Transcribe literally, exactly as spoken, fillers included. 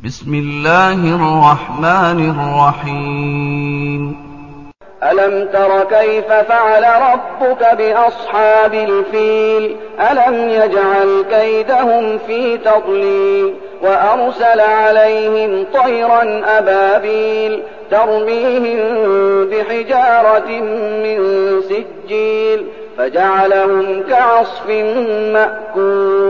بسم الله الرحمن الرحيم. ألم تر كيف فعل ربك بأصحاب الفيل؟ ألم يجعل كيدهم في تضليل وأرسل عليهم طيرا أبابيل ترميهم بحجارة من سجيل فجعلهم كعصف مأكول.